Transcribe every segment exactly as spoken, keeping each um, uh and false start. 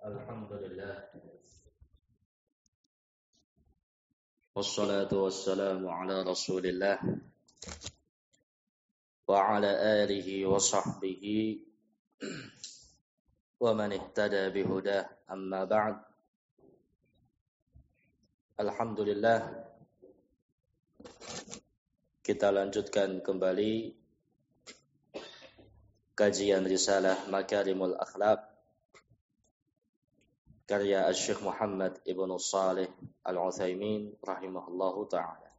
Alhamdulillah. Wassalatu wassalamu ala Rasulillah wa ala alihi wa sahbihi wa man ihtada bihudah, amma ba'd. Alhamdulillah, kita lanjutkan kembali kajian risalah Makarimul Akhlaq karya Syekh Muhammad Ibn Shalih Al-Utsaimin rahimahullahu ta'ala.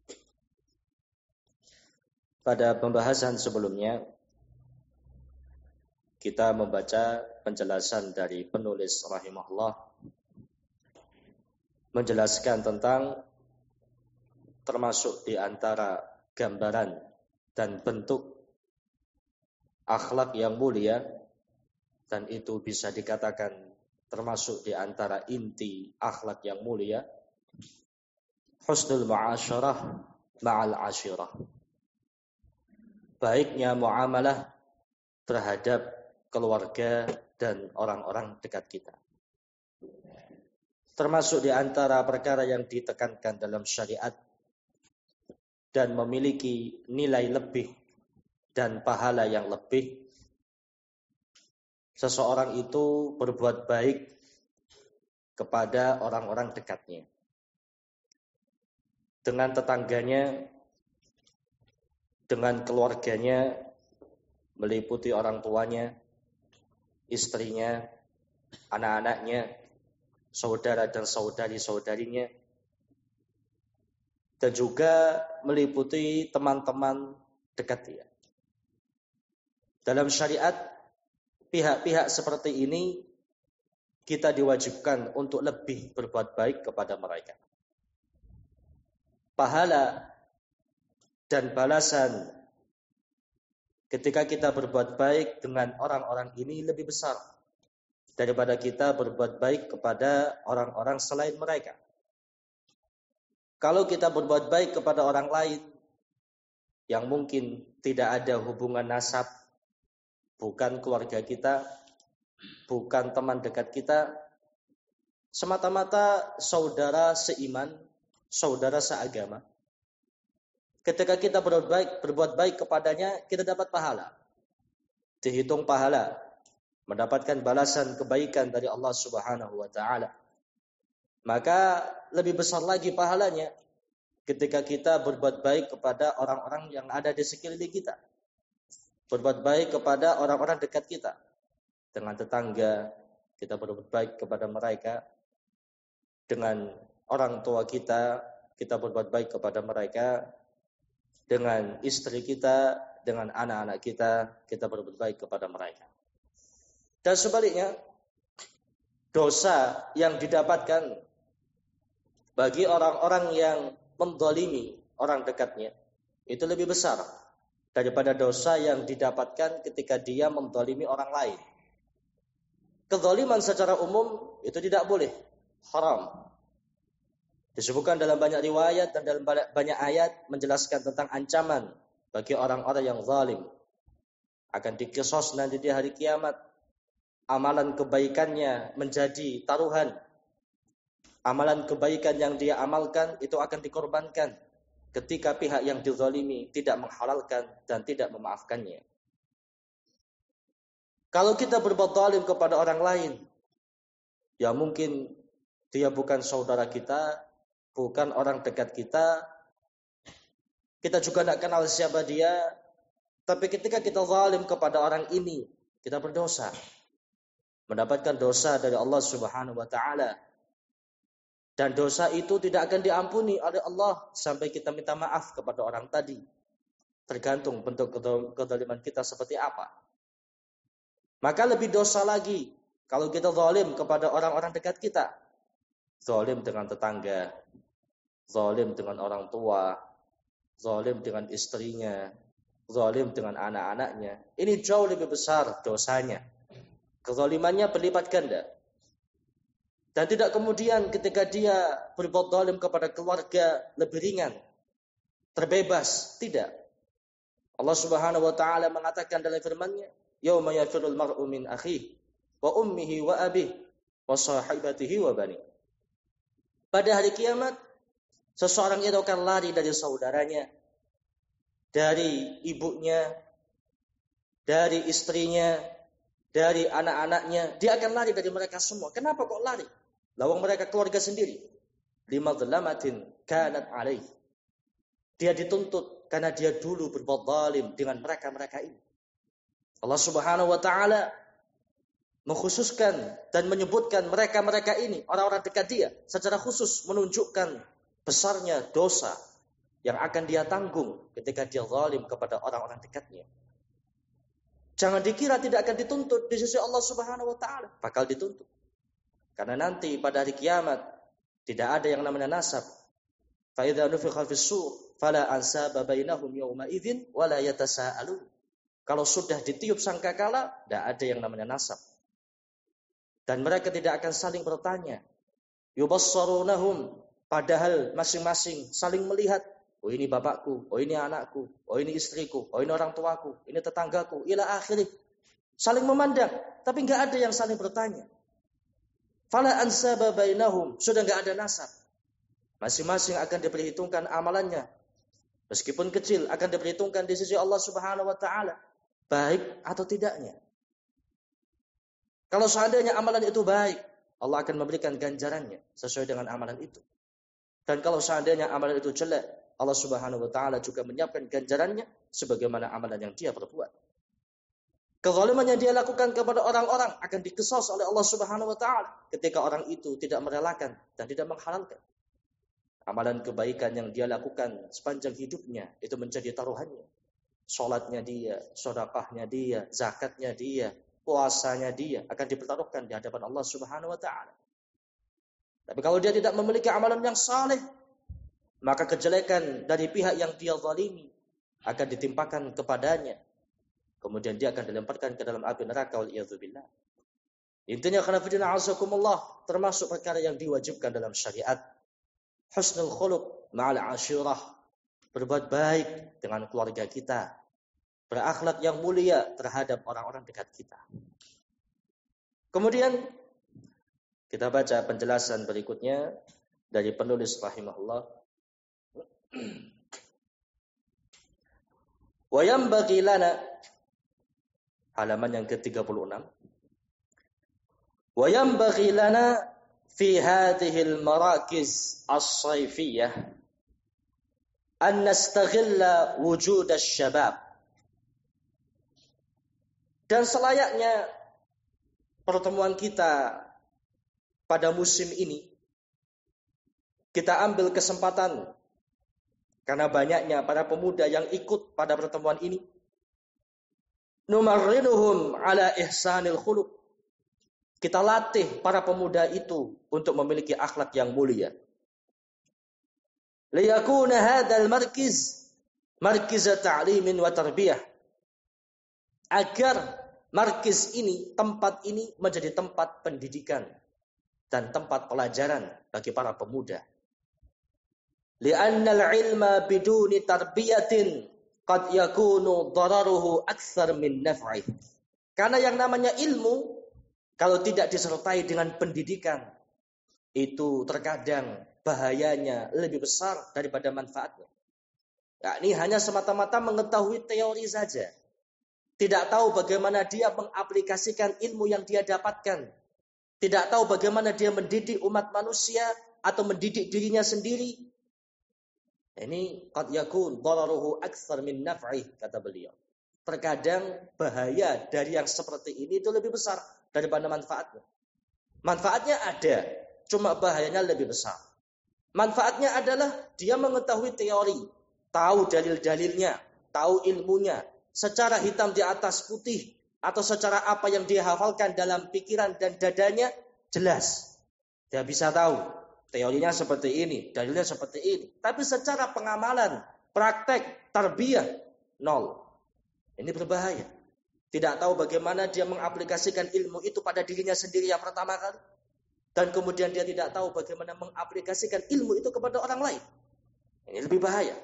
Pada pembahasan sebelumnya, kita membaca penjelasan dari penulis rahimahullah, menjelaskan tentang termasuk di antara gambaran dan bentuk akhlak yang mulia, dan itu bisa dikatakan termasuk di antara inti akhlak yang mulia, husnul mu'asyarah ma'al ashirah, baiknya muamalah terhadap keluarga dan orang-orang dekat kita. Termasuk di antara perkara yang ditekankan dalam syariat dan memiliki nilai lebih dan pahala yang lebih, seseorang itu berbuat baik kepada orang-orang dekatnya, dengan tetangganya, dengan keluarganya, meliputi orang tuanya, istrinya, anak-anaknya, saudara dan saudari-saudarinya, dan juga meliputi teman-teman dekat dia. Dalam syariat, pihak-pihak seperti ini kita diwajibkan untuk lebih berbuat baik kepada mereka. Pahala dan balasan ketika kita berbuat baik dengan orang-orang ini lebih besar daripada kita berbuat baik kepada orang-orang selain mereka. Kalau kita berbuat baik kepada orang lain yang mungkin tidak ada hubungan nasab, bukan keluarga kita, bukan teman dekat kita, semata-mata saudara seiman, saudara seagama, ketika kita berbuat baik, berbuat baik kepadanya, kita dapat pahala. Dihitung pahala, mendapatkan balasan kebaikan dari Allah Subhanahu wa ta'ala. Maka lebih besar lagi pahalanya ketika kita berbuat baik kepada orang-orang yang ada di sekeliling kita. Berbuat baik kepada orang-orang dekat kita. Dengan tetangga, kita berbuat baik kepada mereka. Dengan orang tua kita, kita berbuat baik kepada mereka. Dengan istri kita, dengan anak-anak kita, kita berbuat baik kepada mereka. Dan sebaliknya, dosa yang didapatkan bagi orang-orang yang menzalimi orang dekatnya, itu lebih besar daripada dosa yang didapatkan ketika dia menzalimi orang lain. Kezaliman secara umum itu tidak boleh, haram. Disebutkan dalam banyak riwayat dan dalam banyak ayat menjelaskan tentang ancaman bagi orang-orang yang zalim. Akan dikisos nanti di hari kiamat. Amalan kebaikannya menjadi taruhan. Amalan kebaikan yang dia amalkan itu akan dikorbankan ketika pihak yang dizalimi tidak menghalalkan dan tidak memaafkannya. Kalau kita berbuat zalim kepada orang lain, ya mungkin dia bukan saudara kita, bukan orang dekat kita, kita juga tidak kenal siapa dia, tapi ketika kita zalim kepada orang ini, kita berdosa, mendapatkan dosa dari Allah Subhanahu wa ta'ala. Dan dosa itu tidak akan diampuni oleh Allah sampai kita minta maaf kepada orang tadi. Tergantung bentuk kezaliman kita seperti apa. Maka lebih dosa lagi kalau kita zalim kepada orang-orang dekat kita. Zalim dengan tetangga, zalim dengan orang tua, zalim dengan istrinya, zalim dengan anak-anaknya. Ini jauh lebih besar dosanya. Kezalimannya berlipat ganda. Dan tidak kemudian ketika dia berbuat zalim kepada keluarga lebih ringan, terbebas, tidak. Allah Subhanahu wa taala mengatakan dalam firman-Nya, "Yauma yafirul mar'u min akhihi wa ummihi wa abihi wa sahibatihi wa bani. Pada hari kiamat, seseorang itu akan lari dari saudaranya, dari ibunya, dari istrinya, dari anak-anaknya. Dia akan lari dari mereka semua. Kenapa kok lari? Lawang mereka keluarga sendiri. Limadlamatin kanat alaih. Dia dituntut karena dia dulu berbuat zalim dengan mereka-mereka ini. Allah Subhanahu wa taala mengkhususkan dan menyebutkan mereka-mereka ini, orang-orang dekat dia, secara khusus menunjukkan besarnya dosa yang akan dia tanggung ketika dia zalim kepada orang-orang dekatnya. Jangan dikira tidak akan dituntut di sisi Allah Subhanahu wa taala, bakal dituntut. Karena nanti pada hari kiamat tidak ada yang namanya nasab. Fa idza nufikha fis-sur fala ansaba bainahum yawma idzin wala yatasaalun. Kalau sudah ditiup sangkakala, tidak ada yang namanya nasab. Dan mereka tidak akan saling bertanya. Yubassarunahum, padahal masing-masing saling melihat. Oh ini bapakku, oh ini anakku, oh ini istriku, oh ini orang tuaku, ini tetanggaku, ila akhirih. Saling memandang, tapi enggak ada yang saling bertanya. Fala ansaba bainahum, sudah enggak ada nasab. Masing-masing akan diperhitungkan amalannya. Meskipun kecil akan diperhitungkan di sisi Allah Subhanahu wa taala, baik atau tidaknya. Kalau seandainya amalan itu baik, Allah akan memberikan ganjarannya sesuai dengan amalan itu. Dan kalau seandainya amalan itu jelek, Allah Subhanahu wa taala juga menyiapkan ganjarannya sebagaimana amalan yang dia perbuat. Kezaliman yang dia lakukan kepada orang-orang akan diqisas oleh Allah Subhanahu wa taala ketika orang itu tidak merelakan dan tidak menghalalkan. Amalan kebaikan yang dia lakukan sepanjang hidupnya itu menjadi taruhannya. Salatnya dia, sedekahnya dia, zakatnya dia, puasanya dia akan dipertaruhkan di hadapan Allah Subhanahu wa taala. Tapi kalau dia tidak memiliki amalan yang saleh, maka kejelekan dari pihak yang dia zalimi akan ditimpakan kepadanya. Kemudian dia akan dilemparkan ke dalam api neraka wal iyadzubillah. Intinya khanafiddin a'azakumullah, termasuk perkara yang diwajibkan dalam syariat. Husnul khuluq ma'al ashirah, berbuat baik dengan keluarga kita, berakhlak yang mulia terhadap orang-orang dekat kita. Kemudian kita baca penjelasan berikutnya dari penulis rahimahullah. Wa yanbaghi lana, halaman yang ke tiga puluh enam. Wa yanbaghi lana fi hadhihi al-marakiz as-sayfiyah an nastaghilla wujud asy-syabab. Dan selayaknya pertemuan kita pada musim ini, kita ambil kesempatan karena banyaknya para pemuda yang ikut pada pertemuan ini. Numarrinuhum ala ihsanil khuluq. Kita latih para pemuda itu untuk memiliki akhlak yang mulia. Liyakuna hadzal markiz markiz ta'limin wa tarbiyah. Agar markiz ini, tempat ini menjadi tempat pendidikan dan tempat pelajaran bagi para pemuda. Li'anna al-ilma biduni tarbiyatin qad yakunu dararuhu aktsar min naf'ih. Karena yang namanya ilmu kalau tidak disertai dengan pendidikan, itu terkadang bahayanya lebih besar daripada manfaatnya. Nah, ini hanya semata-mata mengetahui teori saja. Tidak tahu bagaimana dia mengaplikasikan ilmu yang dia dapatkan. Tidak tahu bagaimana dia mendidik umat manusia atau mendidik dirinya sendiri. Ini qad yakun dararuhu aktsar min naf'ih, kata beliau. Terkadang bahaya dari yang seperti ini itu lebih besar daripada manfaatnya. Manfaatnya ada, cuma bahayanya lebih besar. Manfaatnya adalah dia mengetahui teori, tahu dalil-dalilnya, tahu ilmunya, secara hitam di atas putih, atau secara apa yang dia hafalkan dalam pikiran dan dadanya, jelas. Dia bisa tahu, teorinya seperti ini, dalilnya seperti ini. Tapi secara pengamalan, praktek, tarbiyah, nol. Ini berbahaya. Tidak tahu bagaimana dia mengaplikasikan ilmu itu pada dirinya sendiri yang pertama kali. Dan kemudian dia tidak tahu bagaimana mengaplikasikan ilmu itu kepada orang lain. Ini lebih bahaya.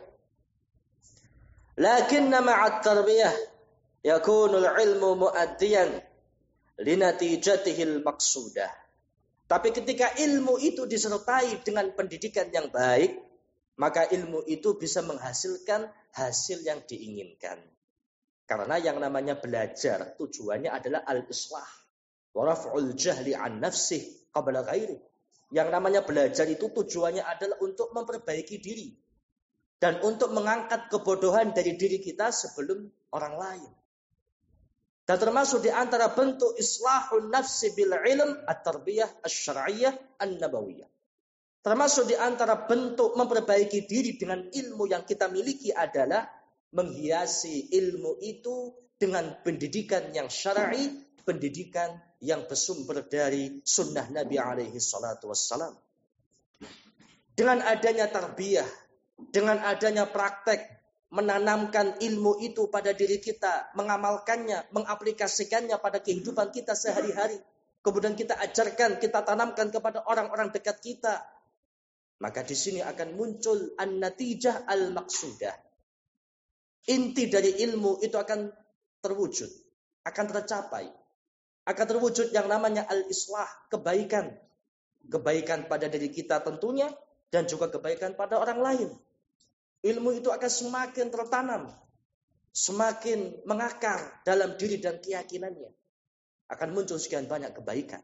Lakinna ma'at tarbiyah yakunul ilmu muaddiyan linatijatihil maqsudah. Tapi ketika ilmu itu disertai dengan pendidikan yang baik, maka ilmu itu bisa menghasilkan hasil yang diinginkan. Karena yang namanya belajar tujuannya adalah al-islah wa raf'ul jahli an nafsih qabla ghairi. Yang namanya belajar itu tujuannya adalah untuk memperbaiki diri dan untuk mengangkat kebodohan dari diri kita sebelum orang lain. Dan termasuk di antara bentuk islahun nafsi bil ilm at-tarbiyah asy-syar'iyyah an-nabawiyah. Termasuk di antara bentuk memperbaiki diri dengan ilmu yang kita miliki adalah menghiasi ilmu itu dengan pendidikan yang syar'i, pendidikan yang bersumber dari sunnah Nabi alaihi salatu wassalam. Dengan adanya tarbiyah, dengan adanya praktek, menanamkan ilmu itu pada diri kita, mengamalkannya, mengaplikasikannya pada kehidupan kita sehari-hari. Kemudian kita ajarkan, kita tanamkan kepada orang-orang dekat kita. Maka di sini akan muncul an-natijah al-maqsudah. Inti dari ilmu itu akan terwujud, akan tercapai. Akan terwujud yang namanya al-islah, kebaikan. Kebaikan pada diri kita tentunya, dan juga kebaikan pada orang lain. Ilmu itu akan semakin tertanam, semakin mengakar dalam diri dan keyakinannya. Akan muncul sekian banyak kebaikan.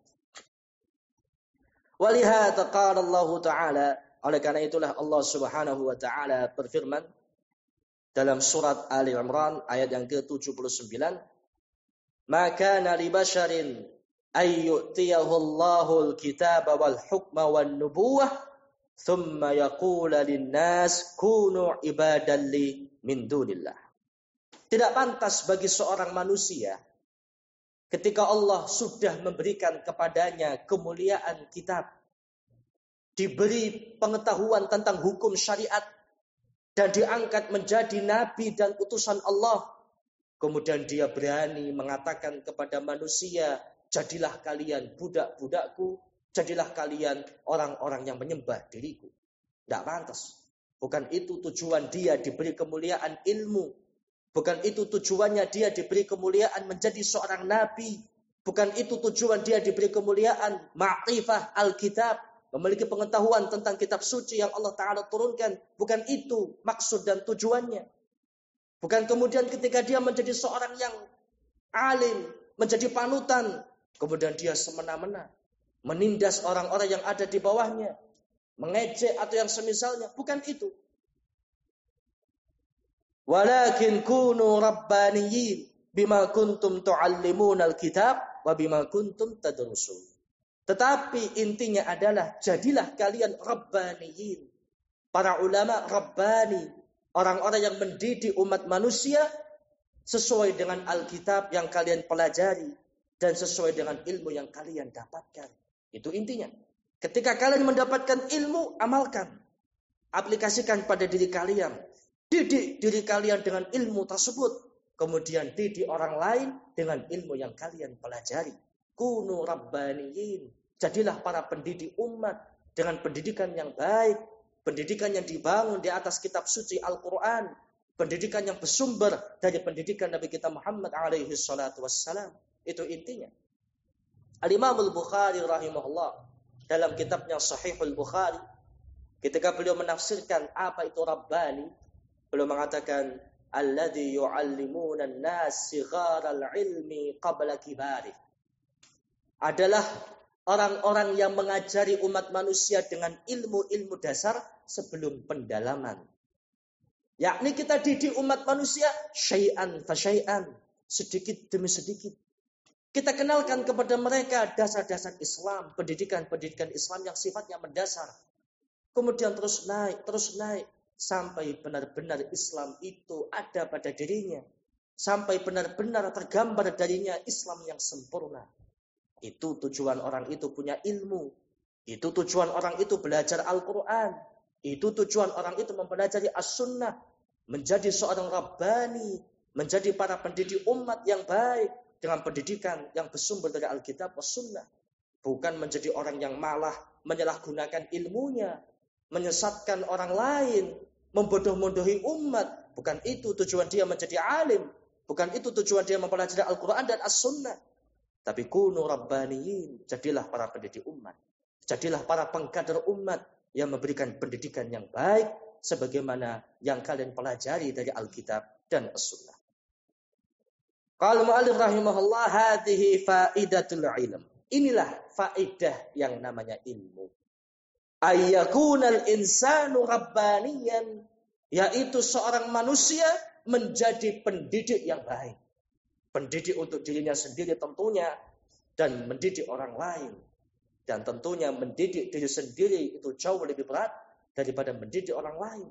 Walihada qala Allah Ta'ala, oleh karena itulah Allah Subhanahu wa Ta'ala berfirman dalam surat Ali Imran ayat yang ke tujuh puluh sembilan, "Ma kana li basharin ay yu'tiyahu Allahul kitaba wal hukma wan nubuwah thumma yaqula lin-nas kunu ibadan li min dunillah." Tidak pantas bagi seorang manusia ketika Allah sudah memberikan kepadanya kemuliaan kitab, diberi pengetahuan tentang hukum syariat, dan diangkat menjadi nabi dan utusan Allah, kemudian dia berani mengatakan kepada manusia, jadilah kalian budak-budakku, jadilah kalian orang-orang yang menyembah diriku. Tidak pantas. Bukan itu tujuan dia diberi kemuliaan ilmu. Bukan itu tujuannya dia diberi kemuliaan menjadi seorang nabi. Bukan itu tujuan dia diberi kemuliaan ma'rifah al-kitab, memiliki pengetahuan tentang kitab suci yang Allah Ta'ala turunkan. Bukan itu maksud dan tujuannya. Bukan kemudian ketika dia menjadi seorang yang alim, menjadi panutan, kemudian dia semena-mena menindas orang-orang yang ada di bawahnya, mengejek atau yang semisalnya. Bukan itu. Walakin kunu rabbaniyin bima kuntum tu'allimunal kitab wa bima kuntum tadrusun. Tetapi intinya adalah jadilah kalian rabbaniyin. Para ulama rabbani, orang-orang yang mendidik umat manusia sesuai dengan Alkitab yang kalian pelajari dan sesuai dengan ilmu yang kalian dapatkan. Itu intinya. Ketika kalian mendapatkan ilmu, amalkan. Aplikasikan pada diri kalian. Didik diri kalian dengan ilmu tersebut. Kemudian didik orang lain dengan ilmu yang kalian pelajari. Kunu rabbaniyin. Jadilah para pendidik umat dengan pendidikan yang baik. Pendidikan yang dibangun di atas kitab suci Al-Quran. Pendidikan yang bersumber dari pendidikan Nabi kita Muhammad alaihi salatu wassalam. Itu intinya. Al-Imam Al-Bukhari rahimahullah dalam kitabnya Sahihul Bukhari, ketika beliau menafsirkan apa itu Rabbani, beliau mengatakan alladzi yu'allimuna an-nas sigharal ilmi qabla kibari. Adalah orang-orang yang mengajari umat manusia dengan ilmu-ilmu dasar sebelum pendalaman. Yakni kita didik umat manusia syai'an fa syai'an, sedikit demi sedikit. Kita kenalkan kepada mereka dasar-dasar Islam, pendidikan-pendidikan Islam yang sifatnya mendasar. Kemudian terus naik, terus naik. Sampai benar-benar Islam itu ada pada dirinya. Sampai benar-benar tergambar darinya Islam yang sempurna. Itu tujuan orang itu punya ilmu. Itu tujuan orang itu belajar Al-Quran. Itu tujuan orang itu mempelajari As-Sunnah. Menjadi seorang Rabbani. Menjadi para pendidik umat yang baik. Dengan pendidikan yang bersumber dari Alkitab dan Sunnah. Bukan menjadi orang yang malah menyalahgunakan ilmunya. Menyesatkan orang lain. Membodoh-bodohi umat. Bukan itu tujuan dia menjadi alim. Bukan itu tujuan dia mempelajari Al-Quran dan As-Sunnah. Tapi kunu rabbaniyin. Jadilah para pendidik umat. Jadilah para pengkader umat yang memberikan pendidikan yang baik sebagaimana yang kalian pelajari dari Alkitab dan As-Sunnah. Qala mu'allif rahimahullah, hadhihi faidatul ilm. Inilah faedah yang namanya ilmu. Ayyakunal insanu rabbaniyan, yaitu seorang manusia menjadi pendidik yang baik. Pendidik untuk dirinya sendiri tentunya, dan mendidik orang lain. Dan tentunya mendidik diri sendiri itu jauh lebih berat daripada mendidik orang lain.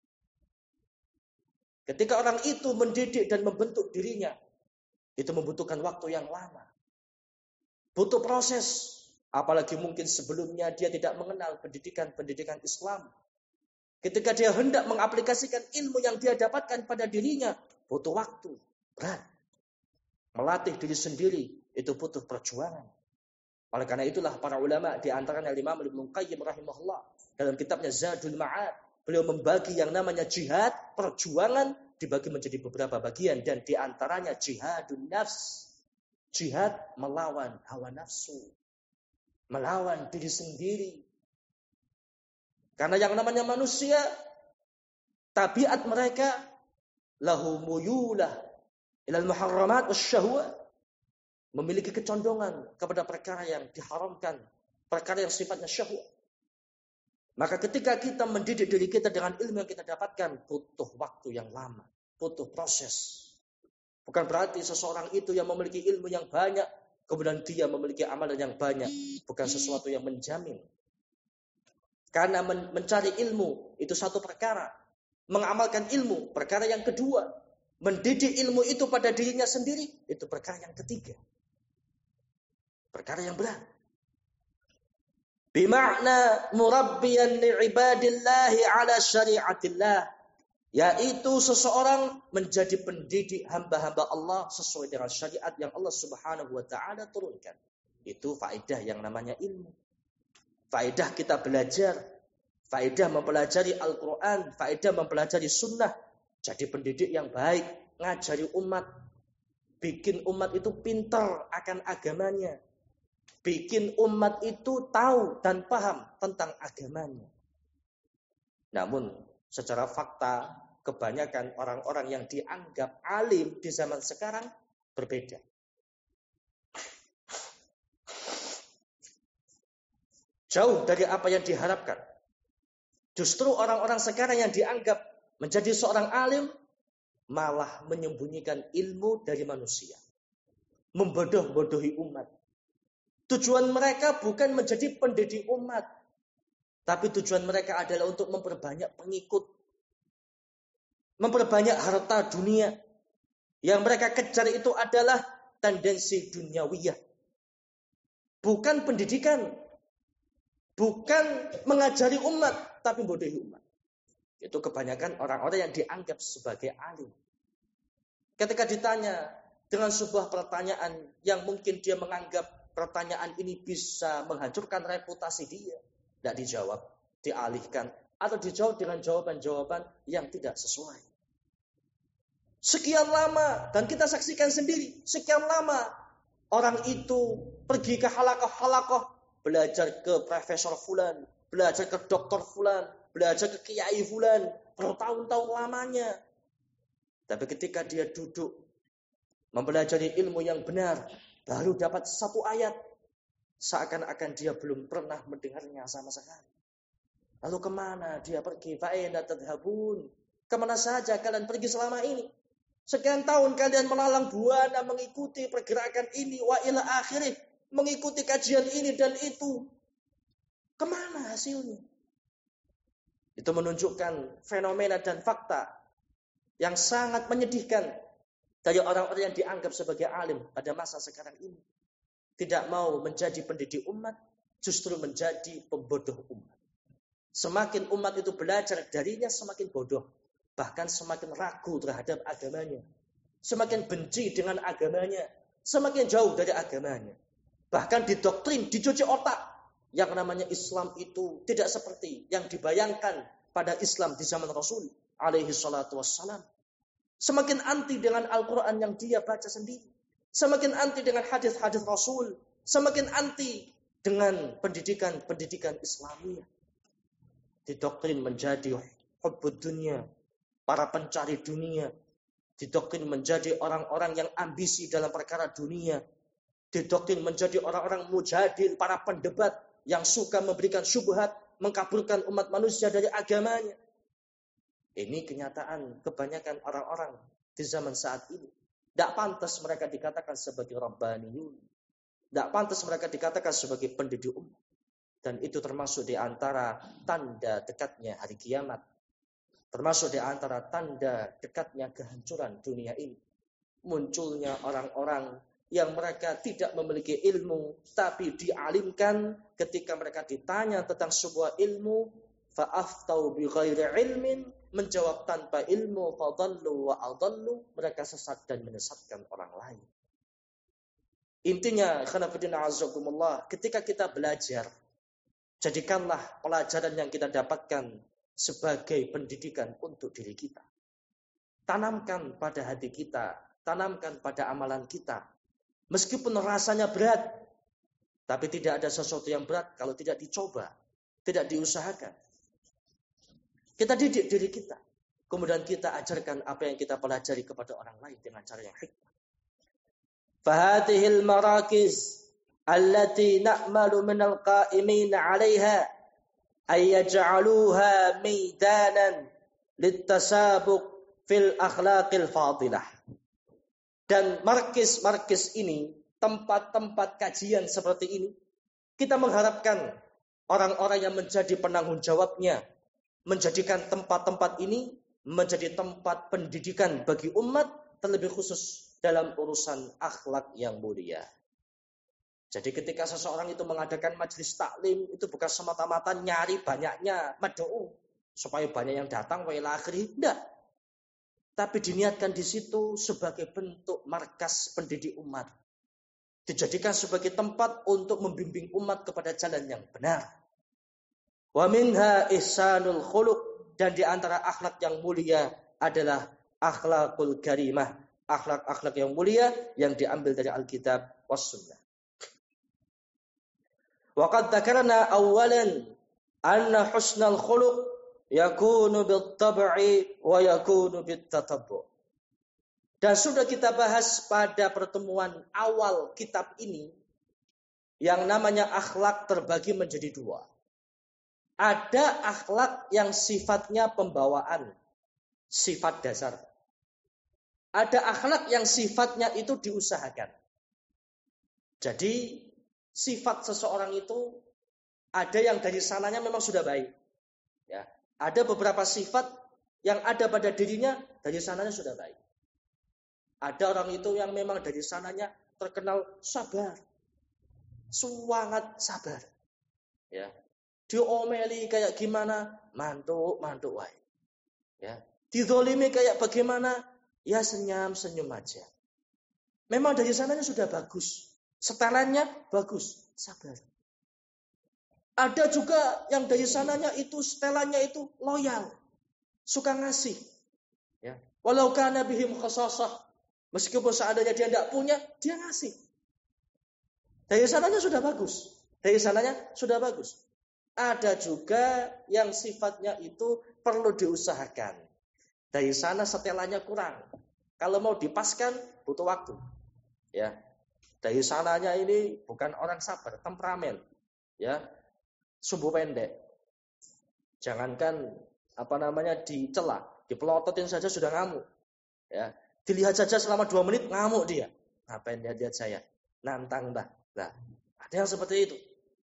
Ketika orang itu mendidik dan membentuk dirinya, itu membutuhkan waktu yang lama. Butuh proses. Apalagi mungkin sebelumnya dia tidak mengenal pendidikan-pendidikan Islam. Ketika dia hendak mengaplikasikan ilmu yang dia dapatkan pada dirinya, butuh waktu. Berat. Melatih diri sendiri, itu butuh perjuangan. Oleh karena itulah para ulama, di antaranya Imam Ibnu Qayyim rahimahullah, dalam kitabnya Zadul Ma'ad, beliau membagi yang namanya jihad, perjuangan, dibagi menjadi beberapa bagian. Dan di antaranya jihadun nafs. Jihad melawan hawa nafsu. Melawan diri sendiri. Karena yang namanya manusia, tabiat mereka, lahu muyulah ilal muharramat wasyahwat, memiliki kecondongan kepada perkara yang diharamkan, perkara yang sifatnya syahwat. Maka ketika kita mendidik diri kita dengan ilmu yang kita dapatkan, butuh waktu yang lama, butuh proses. Bukan berarti seseorang itu yang memiliki ilmu yang banyak, kemudian dia memiliki amalan yang banyak. Bukan sesuatu yang menjamin. Karena men- mencari ilmu itu satu perkara. Mengamalkan ilmu perkara yang kedua. Mendidik ilmu itu pada dirinya sendiri, itu perkara yang ketiga. Perkara yang berat. Bima'na murabbiyan li'ibadillahi ala syari'atillah. Yaitu seseorang menjadi pendidik hamba-hamba Allah sesuai dengan syariat yang Allah subhanahu wa ta'ala turunkan. Itu faedah yang namanya ilmu. Faedah kita belajar. Faedah mempelajari Al-Quran. Faedah mempelajari sunnah. Jadi pendidik yang baik. Ngajari umat. Bikin umat itu pintar akan agamanya. Bikin umat itu tahu dan paham tentang agamanya. Namun secara fakta, kebanyakan orang-orang yang dianggap alim di zaman sekarang berbeda. Jauh dari apa yang diharapkan. Justru orang-orang sekarang yang dianggap menjadi seorang alim malah menyembunyikan ilmu dari manusia. Membodoh-bodohi umat. Tujuan mereka bukan menjadi pendidik umat, tapi tujuan mereka adalah untuk memperbanyak pengikut. Memperbanyak harta dunia. Yang mereka kejar itu adalah tendensi duniawiyah. Bukan pendidikan. Bukan mengajari umat, tapi bodohi umat. Itu kebanyakan orang-orang yang dianggap sebagai alim. Ketika ditanya dengan sebuah pertanyaan yang mungkin dia menganggap pertanyaan ini bisa menghancurkan reputasi dia, tidak dijawab, dialihkan, atau dijawab dengan jawaban-jawaban yang tidak sesuai. Sekian lama, dan kita saksikan sendiri, sekian lama orang itu pergi ke halakoh-halakoh, belajar ke profesor fulan, belajar ke doktor fulan, belajar ke kiai fulan, bertahun-tahun lamanya. Tapi ketika dia duduk mempelajari ilmu yang benar, baru dapat satu ayat, seakan-akan dia belum pernah mendengarnya sama sekali. Lalu kemana dia pergi? Fa'ina tadhabun. Kemana saja kalian pergi selama ini? Sekian tahun kalian melalang buana mengikuti pergerakan ini, wa ila akhirih, mengikuti kajian ini dan itu. Kemana hasilnya? Itu menunjukkan fenomena dan fakta yang sangat menyedihkan dari orang-orang yang dianggap sebagai alim pada masa sekarang ini. Tidak mau menjadi pendidik umat, justru menjadi pembodoh umat. Semakin umat itu belajar darinya, semakin bodoh. Bahkan semakin ragu terhadap agamanya. Semakin benci dengan agamanya. Semakin jauh dari agamanya. Bahkan didoktrin, dicuci otak. Yang namanya Islam itu tidak seperti yang dibayangkan pada Islam di zaman Rasul alaihi salatu wassalam. Semakin anti dengan Al-Quran yang dia baca sendiri. Semakin anti dengan hadis-hadis Rasul. Semakin anti dengan pendidikan-pendidikan Islamiyah. Didoktrin menjadi hubbud dunia, para pencari dunia. Didoktrin menjadi orang-orang yang ambisi dalam perkara dunia. Didoktrin menjadi orang-orang mujadil, para pendebat yang suka memberikan syubhat, mengkabulkan umat manusia dari agamanya. Ini kenyataan kebanyakan orang-orang di zaman saat ini. Tidak pantas mereka dikatakan sebagai rabbaniyun. Tidak pantas mereka dikatakan sebagai pendidik umat. Dan itu termasuk di antara tanda dekatnya hari kiamat. Termasuk di antara tanda dekatnya kehancuran dunia ini. Munculnya orang-orang yang mereka tidak memiliki ilmu, tapi dialimkan ketika mereka ditanya tentang sebuah ilmu, fa'aftau bi ghairi ilmin, menjawab tanpa ilmu, fadallu wa adallu, mereka sesat dan menyesatkan orang lain. Intinya, khanafiddin a'azzakumullah, ketika kita belajar, jadikanlah pelajaran yang kita dapatkan sebagai pendidikan untuk diri kita. Tanamkan pada hati kita, tanamkan pada amalan kita. Meskipun rasanya berat, tapi tidak ada sesuatu yang berat kalau tidak dicoba, tidak diusahakan. Kita didik diri kita. Kemudian kita ajarkan apa yang kita pelajari kepada orang lain dengan cara yang hikmah. Fahatihil marakiz allati na'malu minal qa'imina 'alaiha ay yaj'aluha maidanan litasabuq fil akhlaqil fadilah. Dan markis-markis ini, tempat-tempat kajian seperti ini, kita mengharapkan orang-orang yang menjadi penanggung jawabnya menjadikan tempat-tempat ini menjadi tempat pendidikan bagi umat, terlebih khusus dalam urusan akhlak yang mulia. Jadi ketika seseorang itu mengadakan majelis taklim, itu bukan semata-mata nyari banyaknya mad'u supaya banyak yang datang wa ila akhirih, tidak. Tapi diniatkan di situ sebagai bentuk markas pendidik umat. Dijadikan sebagai tempat untuk membimbing umat kepada jalan yang benar. Wa minha ihsanul khuluq, dan di antara akhlak yang mulia adalah akhlakul karimah, akhlak-akhlak yang mulia yang diambil dari Alkitab was sunnah. Wa qad dzakarna awwalan anna husnal khuluq yakunu bit-tab'i wa yakunu bit-tatabbu'. Dan sudah kita bahas pada pertemuan awal kitab ini yang namanya akhlak terbagi menjadi dua. Ada akhlak yang sifatnya pembawaan, sifat dasar. Ada akhlak yang sifatnya itu diusahakan. Jadi sifat seseorang itu ada yang dari sananya memang sudah baik. Ya, ada beberapa sifat yang ada pada dirinya dari sananya sudah baik. Ada orang itu yang memang dari sananya terkenal sabar, sangat sabar. Ya, diomeli kayak gimana, mantuk mantuk wae. Ya, dizolimi kayak bagaimana, ya senyum-senyum aja. Memang dari sananya sudah bagus. Setelannya bagus, sabar. Ada juga yang dari sananya itu setelannya itu loyal, suka ngasih. Ya. Walau kana bihim khasasah, meskipun seandainya dia tidak punya, dia ngasih. Dari sananya sudah bagus, dari sananya sudah bagus. Ada juga yang sifatnya itu perlu diusahakan. Dari sana setelannya kurang. Kalau mau dipaskan butuh waktu. Ya. Dari sananya ini bukan orang sabar, temperamen. Ya. Sumbu pendek. Jangankan apa namanya dicela, dipelototin saja sudah ngamuk. Ya. Dilihat saja selama dua menit ngamuk dia. Ngapain lihat-lihat saya? Nantang dah. Nah, ada yang seperti itu.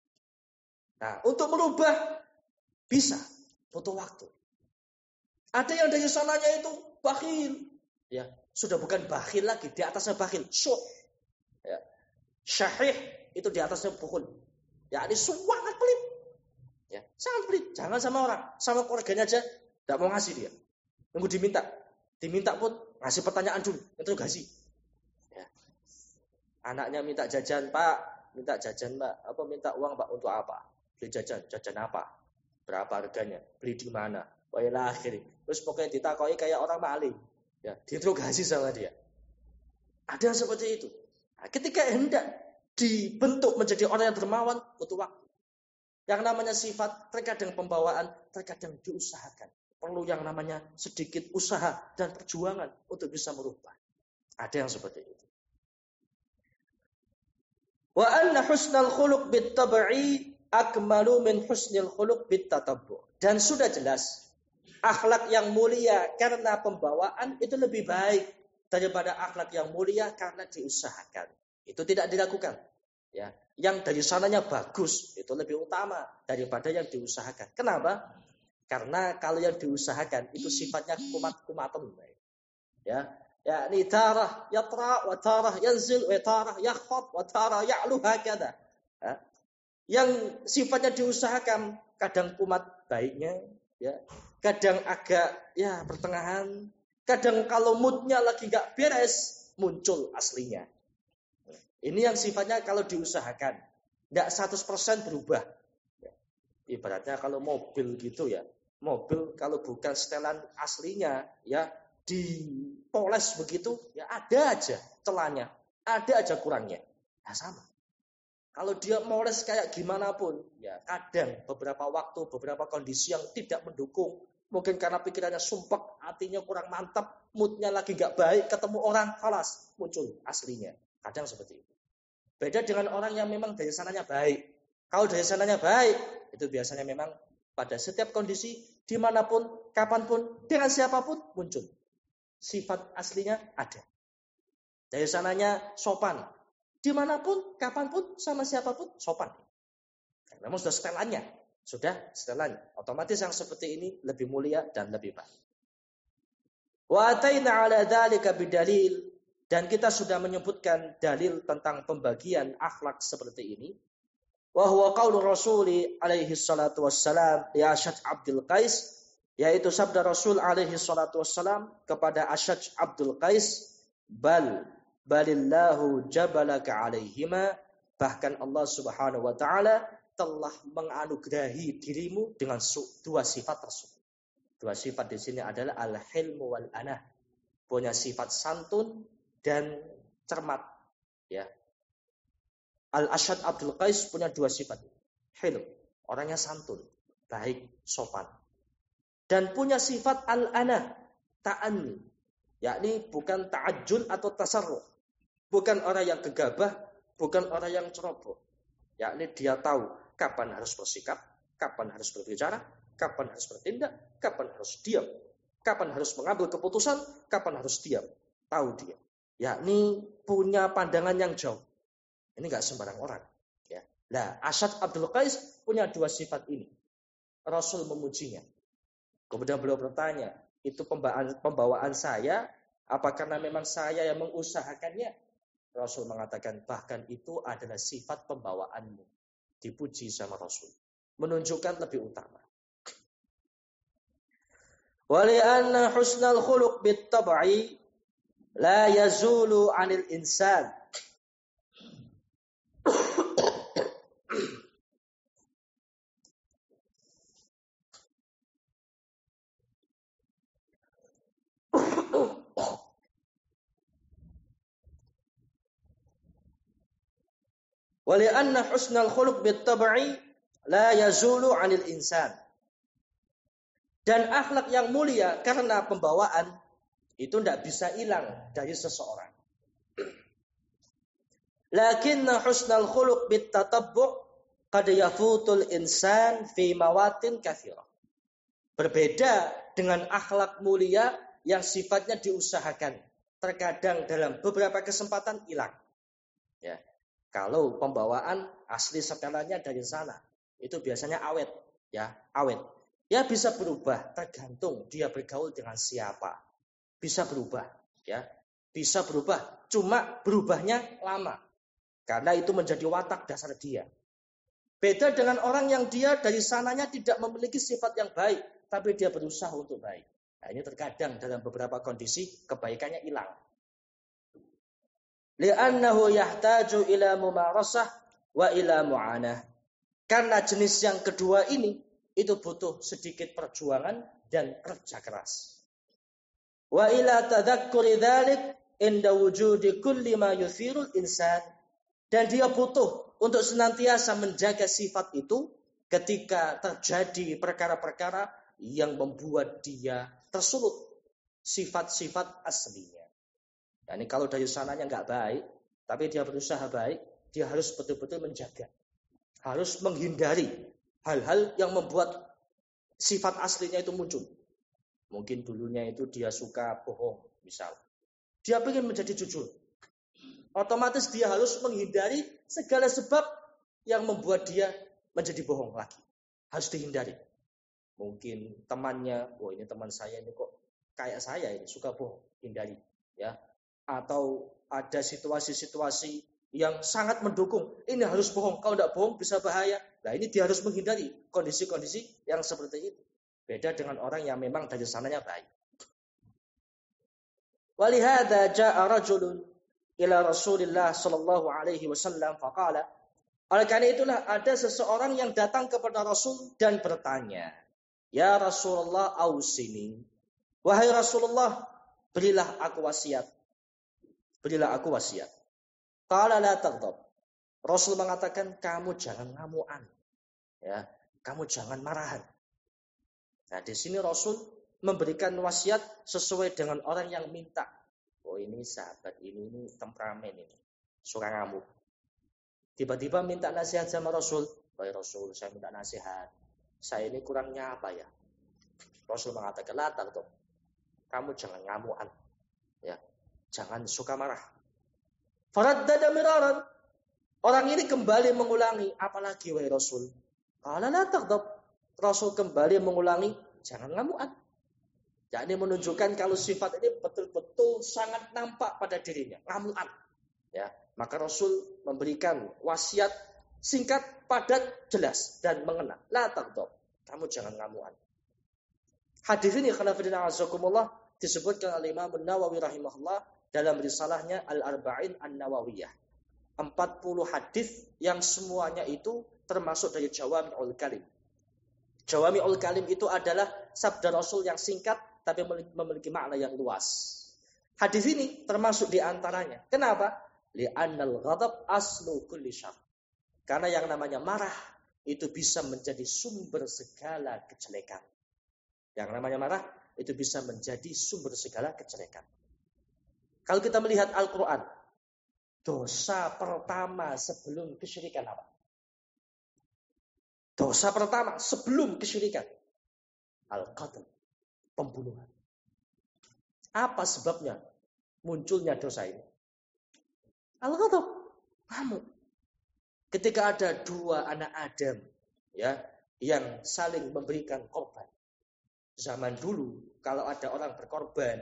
Nah, untuk merubah bisa, butuh waktu. Ada yang dari sananya itu bakhil. Ya, sudah bukan bakhil lagi, di atasnya bakhil, syuh. Ya. Syahih itu di atasnya bukhul. Ya, ini sangat pelit. Ya, sangat pelit. Jangan sama orang, sama keluarganya aja tidak mau ngasih dia. Nunggu diminta. Diminta pun ngasih pertanyaan dulu, itu kasih. Ya. Anaknya minta jajan, Pak, minta jajan, Pak. Apa minta uang, Pak, untuk apa? Beli jajan, jajan apa? Berapa harganya? Beli di mana? Wailah akhir. Terus pokoknya ditakoi kayak orang maling. Ya, diinterogasi sama dia. Ada yang seperti itu. Nah, ketika hendak dibentuk menjadi orang yang dermawan butuh waktu. Yang namanya sifat terkadang pembawaan, terkadang diusahakan. Perlu yang namanya sedikit usaha dan perjuangan untuk bisa merubah. Ada yang seperti itu. Wa anna husnal khuluq bit-tab'i akmalu min husnil khuluq bit-tatabbu. Dan sudah jelas, akhlak yang mulia karena pembawaan itu lebih baik daripada akhlak yang mulia karena diusahakan. Itu tidak dilakukan. Ya, yang dari sananya bagus itu lebih utama daripada yang diusahakan. Kenapa? Karena kalau yang diusahakan itu sifatnya kumat-kumatan. Ya, ya ni tarah yatra wa tarah yanzil wa tarah yakhfad wa tarah ya'lu hakada. Ya. Yang sifatnya diusahakan kadang kumat baiknya, ya. Kadang agak ya pertengahan, kadang kalau moodnya lagi gak beres muncul aslinya. Ini yang sifatnya kalau diusahakan, tidak seratus persen berubah. Ibaratnya kalau mobil gitu ya, mobil kalau bukan setelan aslinya, ya dipoles begitu, ya ada aja celahnya, ada aja kurangnya. Ya sama. Kalau dia moles kayak gimana pun, ya kadang beberapa waktu, beberapa kondisi yang tidak mendukung, mungkin karena pikirannya sumpek, hatinya kurang mantap, moodnya lagi gak baik, ketemu orang, falas, muncul aslinya. Kadang seperti itu. Beda dengan orang yang memang dari sananya baik. Kalau dari sananya baik, itu biasanya memang pada setiap kondisi, dimanapun, kapanpun, dengan siapapun muncul. Sifat aslinya ada. Dari sananya sopan. Dimanapun, kapanpun, sama siapapun sopan. Namun sudah setelannya. Sudah setelannya. Otomatis yang seperti ini lebih mulia dan lebih baik. Wa ataina ala dzalika bidalil. Dan kita sudah menyebutkan dalil tentang pembagian akhlak seperti ini. Wa huwa qaulur Rasuli alaihi salatu wassalam li Asyaj Abdul Qais, yaitu sabda Rasul alaihi salatu wassalam kepada Asyaj Abdul Qais, bal balillahu jabalaka alaihima, bahkan Allah Subhanahu wa taala telah menganugerahi dirimu dengan dua sifat tersebut. Dua sifat di sini adalah al-hilmu wal anah, punya sifat santun dan cermat, ya. Al-Asyad Abdul Qais punya dua sifat. Hilm, orangnya santun, baik, sopan. Dan punya sifat al-anah, ta'anni, yakni bukan ta'ajjul atau tasarruf. Bukan orang yang gegabah, bukan orang yang ceroboh. Yakni dia tahu kapan harus bersikap, kapan harus berbicara, kapan harus bertindak, kapan harus diam, kapan harus mengambil keputusan, kapan harus diam. Tahu dia. Yakni punya pandangan yang jauh. Ini enggak sembarang orang. Ya. Nah, Asyad Abdul Qais punya dua sifat ini. Rasul memujinya. Kemudian beliau bertanya, itu pembawaan, pembawaan saya, apa karena memang saya yang mengusahakannya? Rasul mengatakan, bahkan itu adalah sifat pembawaanmu. Dipuji sama Rasul. Menunjukkan lebih utama. Wa li'anna husnal khuluq bit-tab'i la yazulu 'anil insan. Wa li'anna husnal khuluq bit-tab'i la yazulu 'anil insan. Dan akhlak yang mulia karena pembawaan itu tidak bisa hilang dari seseorang. Lakinna husnal khuluq bit-tatabbu' qad yafutul insan fi mawatin katsirah. Berbeda dengan akhlak mulia yang sifatnya diusahakan. Terkadang dalam beberapa kesempatan hilang. Ya. Kalau pembawaan asli setelahnya dari sana, itu biasanya awet, ya, awet. Ya bisa berubah tergantung dia bergaul dengan siapa. Bisa berubah, ya. Bisa berubah, cuma berubahnya lama. Karena itu menjadi watak dasar dia. Beda dengan orang yang dia dari sananya tidak memiliki sifat yang baik, tapi dia berusaha untuk baik. Nah, ini terkadang dalam beberapa kondisi kebaikannya hilang. Li'annahu yahtaju ila mumarasah wa ila mu'anah. Karena jenis yang kedua ini itu butuh sedikit perjuangan dan kerja keras. Wa ila tadzakkuri dzalik inda wujudi kulli ma yuthirul insan. Dan dia butuh untuk senantiasa menjaga sifat itu ketika terjadi perkara-perkara yang membuat dia tersulut sifat-sifat aslinya. Yani kalau dari sananya nggak baik, tapi dia berusaha baik, dia harus betul-betul menjaga. Harus menghindari hal-hal yang membuat sifat aslinya itu muncul. Mungkin dulunya itu dia suka bohong, misal. Dia ingin menjadi jujur. Otomatis dia harus menghindari segala sebab yang membuat dia menjadi bohong lagi. Harus dihindari. Mungkin temannya, oh ini teman saya ini kok kayak saya ini suka bohong, hindari, ya. Atau ada situasi-situasi yang sangat mendukung, ini harus bohong, kalau tidak bohong bisa bahaya. Nah ini dia harus menghindari kondisi-kondisi yang seperti itu. Beda dengan orang yang memang dari sananya baik. Walihada ja'a rajulun ila Rasulillah sallallahu alaihi wasallam faqala. Oleh karena itulah ada seseorang yang datang kepada Rasul dan bertanya, "Ya Rasulullah, ausini." Wahai Rasulullah, berilah aku wasiat. Berilah aku wasiat. Qala la taghdab. Rasul mengatakan, kamu jangan ngamuan. Ya, kamu jangan marahan. Nah, di sini Rasul memberikan wasiat sesuai dengan orang yang minta. Oh, ini sahabat ini, ini temperamen ini, suka ngamuk. Tiba-tiba minta nasihat sama Rasul. Wahai Rasul, saya minta nasihat. Saya ini kurangnya apa ya? Rasul mengatakan, la taghdab. Kamu jangan ngamuan. Ya, jangan suka marah. Faraddada miraran. Orang ini kembali mengulangi, apalagi wahai Rasul? Qala la taghdab. Rasul kembali mengulangi, jangan ngamuan. Yakni menunjukkan kalau sifat ini betul-betul sangat nampak pada dirinya, ngamuan. Ya, maka Rasul memberikan wasiat singkat, padat, jelas dan mengena. La taghdab. Kamu jangan ngamuan. Hadis ini khonafidina azakumullah disebutkan oleh Imam Nawawi rahimahullah dalam risalahnya Al-Arba'in An-Nawawiyah. empat puluh hadis yang semuanya itu termasuk dari Jawami'ul Kalim. Jawami'ul Kalim itu adalah sabda Rasul yang singkat tapi memiliki makna yang luas. Hadis ini termasuk di antaranya. Kenapa? Li'annal ghadab aslu kulli syarr. Karena yang namanya marah itu bisa menjadi sumber segala kejelekan. Yang namanya marah itu bisa menjadi sumber segala kejelekan. Kalau kita melihat Al-Quran, dosa pertama sebelum kesyirikan apa? Dosa pertama sebelum kesyirikan, Al-Qatl, pembunuhan. Apa sebabnya munculnya dosa ini? Al-Qatl, ngamuk. Ketika ada dua anak Adam, ya, yang saling memberikan korban. Zaman dulu, kalau ada orang berkorban,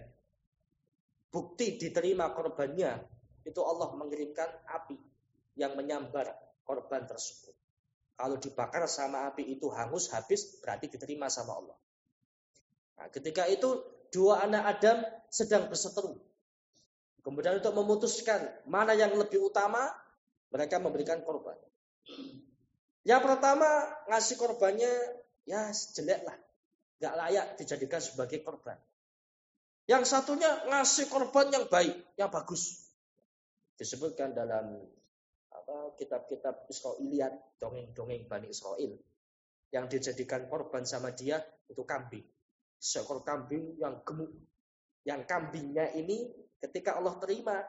bukti diterima korbannya, itu Allah mengirimkan api yang menyambar korban tersebut. Kalau dibakar sama api itu hangus, habis, berarti diterima sama Allah. Nah, ketika itu, dua anak Adam sedang berseteru. Kemudian untuk memutuskan mana yang lebih utama, mereka memberikan korban. Yang pertama, ngasih korbannya, ya jelek lah. Gak layak dijadikan sebagai korban. Yang satunya ngasih korban yang baik, yang bagus. Disebutkan dalam apa, kitab-kitab Israiliyat, dongeng-dongeng Bani Israel. Yang dijadikan korban sama dia itu kambing. Seekor kambing yang gemuk. Yang kambingnya ini ketika Allah terima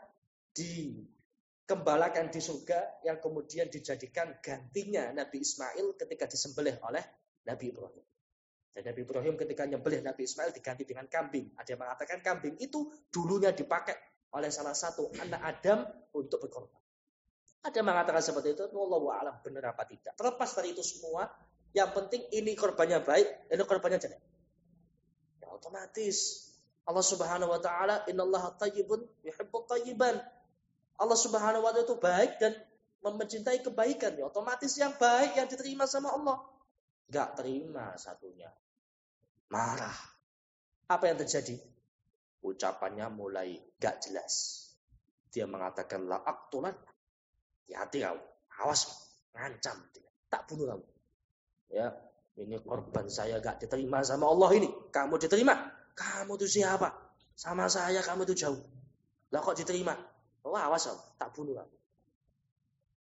dikembalakan di surga, yang kemudian dijadikan gantinya Nabi Ismail ketika disembelih oleh Nabi Ibrahim. Dan Nabi Ibrahim ketika nyembelih Nabi Ismail diganti dengan kambing. Ada yang mengatakan kambing itu dulunya dipakai oleh salah satu anak Adam untuk berkorban. Ada yang mengatakan seperti itu. Wallahu a'lam benar apa tidak. Terlepas dari itu semua, yang penting ini korbannya baik, ini korbannya jelek. Ya otomatis Allah Subhanahu wa taala, innallaha thayyibun yuhibbut thayyiban. Allah Subhanahu wa taala itu baik dan mencintai kebaikan. Ya otomatis yang baik yang diterima sama Allah. Enggak terima satunya. Marah. Apa yang terjadi? Ucapannya mulai enggak jelas. Dia mengatakan la aqtulan. Hati-hati kau. Awas, ngancam dia. Tak bunuh kamu. Ya, ini korban saya enggak diterima sama Allah ini. Kamu diterima? Kamu itu siapa? Sama saya kamu itu jauh. Lah kok diterima? Oh, awas kau, tak bunuh kamu.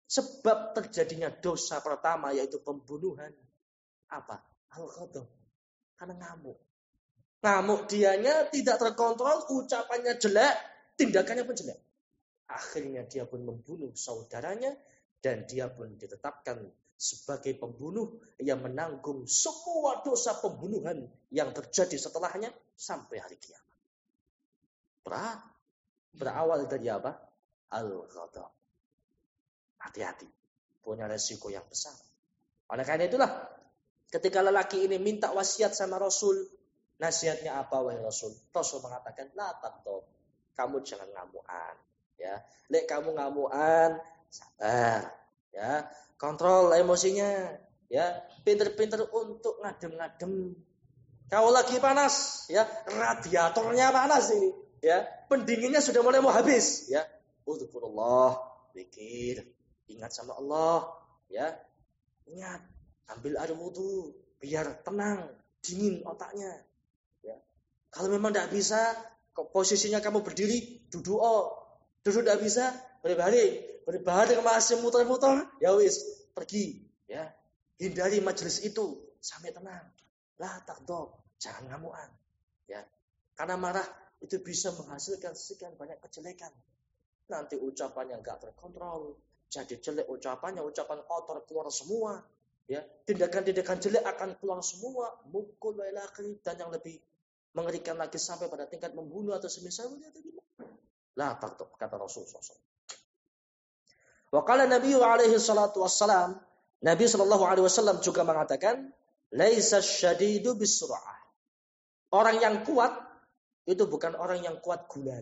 Sebab terjadinya dosa pertama yaitu pembunuhan. Apa? Al-ghadab. Karena ngamuk. Ngamuk dianya tidak terkontrol, ucapannya jelek, tindakannya pun jelek. Akhirnya dia pun membunuh saudaranya dan dia pun ditetapkan sebagai pembunuh yang menanggung semua dosa pembunuhan yang terjadi setelahnya sampai hari kiamat. Berat. Berawal dari apa? Al-ghadab. Hati-hati. Punya resiko yang besar. Oleh karena itulah, ketika lelaki ini minta wasiat sama Rasul, nasihatnya apa wahai Rasul? Rasul mengatakan, la taqdab. Kamu jangan ngamuan. Ya, lek kamu ngamuan, sabar. Ya, kontrol emosinya. Ya, pinter-pinter untuk ngadem-ngadem. Kau lagi panas, ya, radiatornya panas ini. Ya, pendinginnya sudah mulai mau habis. Ya, udzkurullah, zikir, ingat sama Allah. Ya, ingat, ambil air wudu, biar tenang, dingin otaknya. Ya, kalau memang tidak bisa, posisinya kamu berdiri, duduk. Oh, duduk tidak bisa, berbalik, berbalik masih muter-muter. Ya wis, pergi. Ya, hindari majelis itu sampai tenang. Lah takdob, jangan ngamuan. Ya, karena marah itu bisa menghasilkan sekian banyak kejelekan. Nanti ucapannya enggak terkontrol, jadi jelek ucapannya, ucapan kotor keluar semua. Ya, tindakan-tindakan jelek akan keluar semua, mukul lelaki dan yang lebih mengerikan lagi sampai pada tingkat membunuh atau semisalnya. La takdob, kata Rasulullah shallallahu alaihi wasallam. Wa qala Nabi alaihi salatu wassalam, Nabi sallallahu alaihi wasallam juga mengatakan, laisa syadidu bisur'ah. Orang yang kuat itu bukan orang yang kuat gulat.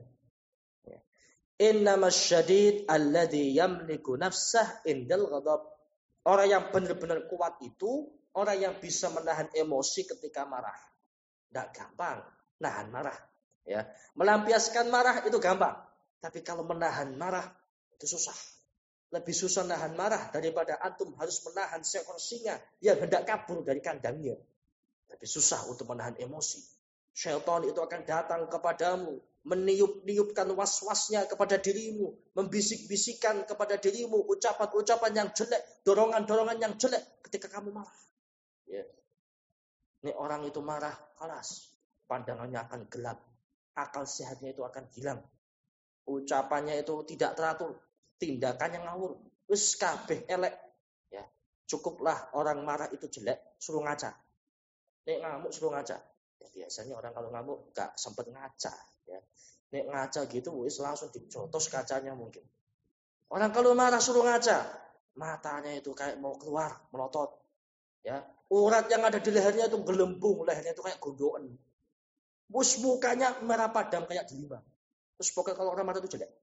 Innamas syadid alladhi yamliku nafsah indal ghadab. Orang yang benar-benar kuat itu orang yang bisa menahan emosi ketika marah. Tidak gampang nahan marah. Ya, melampiaskan marah itu gampang, tapi kalau menahan marah itu susah. Lebih susah nahan marah daripada antum harus menahan seekor singa yang hendak kabur dari kandangnya. Tapi susah untuk menahan emosi. Syaitan itu akan datang kepadamu, meniup-niupkan was-wasnya kepada dirimu, membisik-bisikan kepada dirimu ucapan-ucapan yang jelek, dorongan-dorongan yang jelek ketika kamu marah. Ya. Ini orang itu marah, kelas, pandangannya akan gelap, akal sehatnya itu akan hilang, ucapannya itu tidak teratur, tindakannya ngawur, wis kabeh elek. Ya, cukuplah orang marah itu jelek, suruh ngaca. Nek ngamuk suruh ngaca. Ya, biasanya orang kalau ngamuk gak sempat ngaca. Ya, nek ngaca gitu, wis langsung dijotos kacanya mungkin. Orang kalau marah suruh ngaca, matanya itu kayak mau keluar, melotot. Ya, urat yang ada di lehernya itu gelembung, lehernya itu kayak gondokan. Bus mukanya merah padam kayak delima. Terus pokoknya kalau orang marah itu jelek.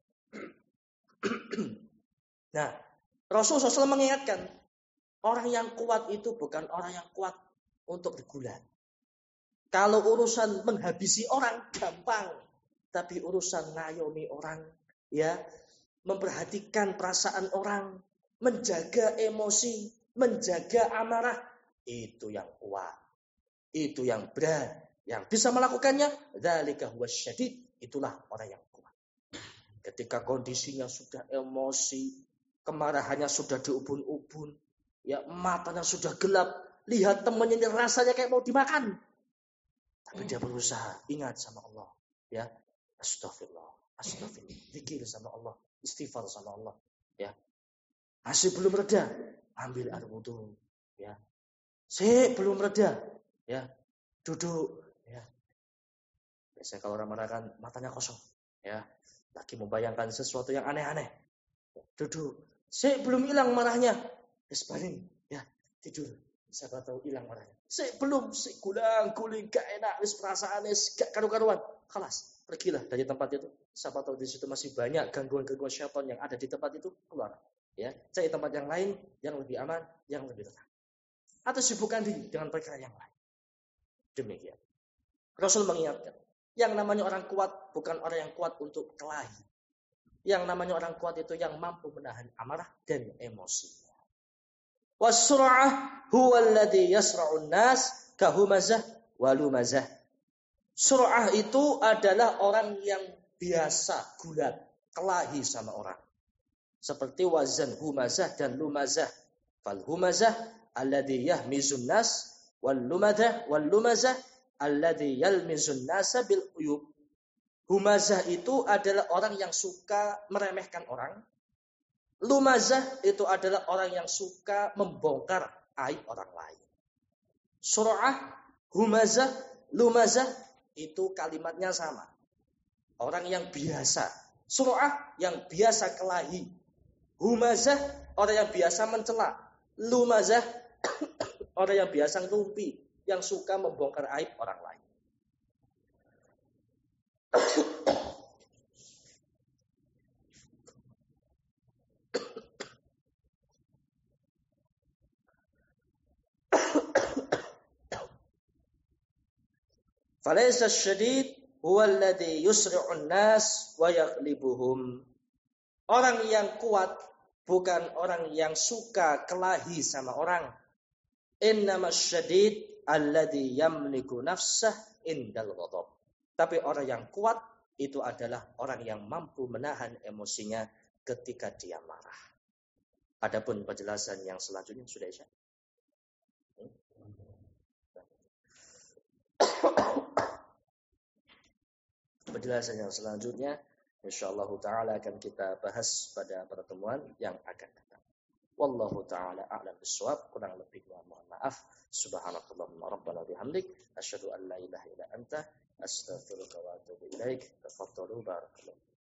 Nah, Rasulullah shallallahu alaihi wasallam mengingatkan, orang yang kuat itu bukan orang yang kuat untuk digulat. Kalau urusan menghabisi orang gampang, tapi urusan ngayomi orang, ya, memperhatikan perasaan orang, menjaga emosi, menjaga amarah, itu yang kuat, itu yang berat, yang bisa melakukannya. Dzalika huwas syadid, itulah orang yang kuat. Ketika kondisinya sudah emosi, kemarahannya sudah diubun-ubun, ya, matanya sudah gelap, lihat temannya ini rasanya kayak mau dimakan, tapi dia berusaha ingat sama Allah, ya, astagfirullah, astagfirullah, zikir sama Allah, istighfar sama Allah, ya, masih belum reda, ambil air wudu, ya, sih belum reda, ya, duduk, ya. Biasanya kalau orang marah kan matanya kosong, ya, lagi membayangkan sesuatu yang aneh-aneh, ya, duduk, sih belum hilang marahnya, es paling, ya, tidur. Siapa tahu hilang marahnya. Sik belum, sik gulang-guling, gak enak, wis perasaannya gak karu-karuan. Khalas, pergilah dari tempat itu. Siapa tahu di situ masih banyak gangguan-gangguan syaitan yang ada di tempat itu, keluar. Ya, cari tempat yang lain yang lebih aman, yang lebih tenang. Atau sibukkan diri dengan perkara yang lain. Demikian. Rasul mengingatkan, yang namanya orang kuat bukan orang yang kuat untuk kelahi. Yang namanya orang kuat itu yang mampu menahan amarah dan emosi. Wasur'ah huwa alladhi yasra'un nas kahumazah walumazah. Sur'ah itu adalah orang yang biasa gulat, kelahi sama orang. seperti wazan humazah dan lumazah. Fal humazah alladhi yahmizun nas wal lumadah wal lumazah alladhi yalmizun nasa bil uyub. Humazah itu adalah orang yang suka meremehkan orang. Lumazah itu adalah orang yang suka membongkar aib orang lain. Sur'ah, humazah, lumazah itu kalimatnya sama. Orang yang biasa. Sur'ah yang biasa kelahi. Humazah orang yang biasa mencela. Lumazah orang yang biasa ngerumpi, yang suka membongkar aib orang lain. Falaysa syadid huwa alladhi yusri'un nas wa yaghlibuhum. Orang yang kuat bukan orang yang suka kelahi sama orang. Innamas syadid alladhi yamliku nafsah indal ghadab. Tapi orang yang kuat itu adalah orang yang mampu menahan emosinya ketika dia marah. Adapun penjelasan yang selanjutnya sudah Isya. Penjelasan yang selanjutnya insyaallah taala akan kita bahas pada pertemuan yang akan datang. Wallahu taala a'lam bissawab. Kurang lebihnya mohon maaf. Subhanakallahumma rabbana bihamdik asyhadu an la ilaha illa anta astaghfiruka wa atubu ilaik. Tafadhalu barakallahu.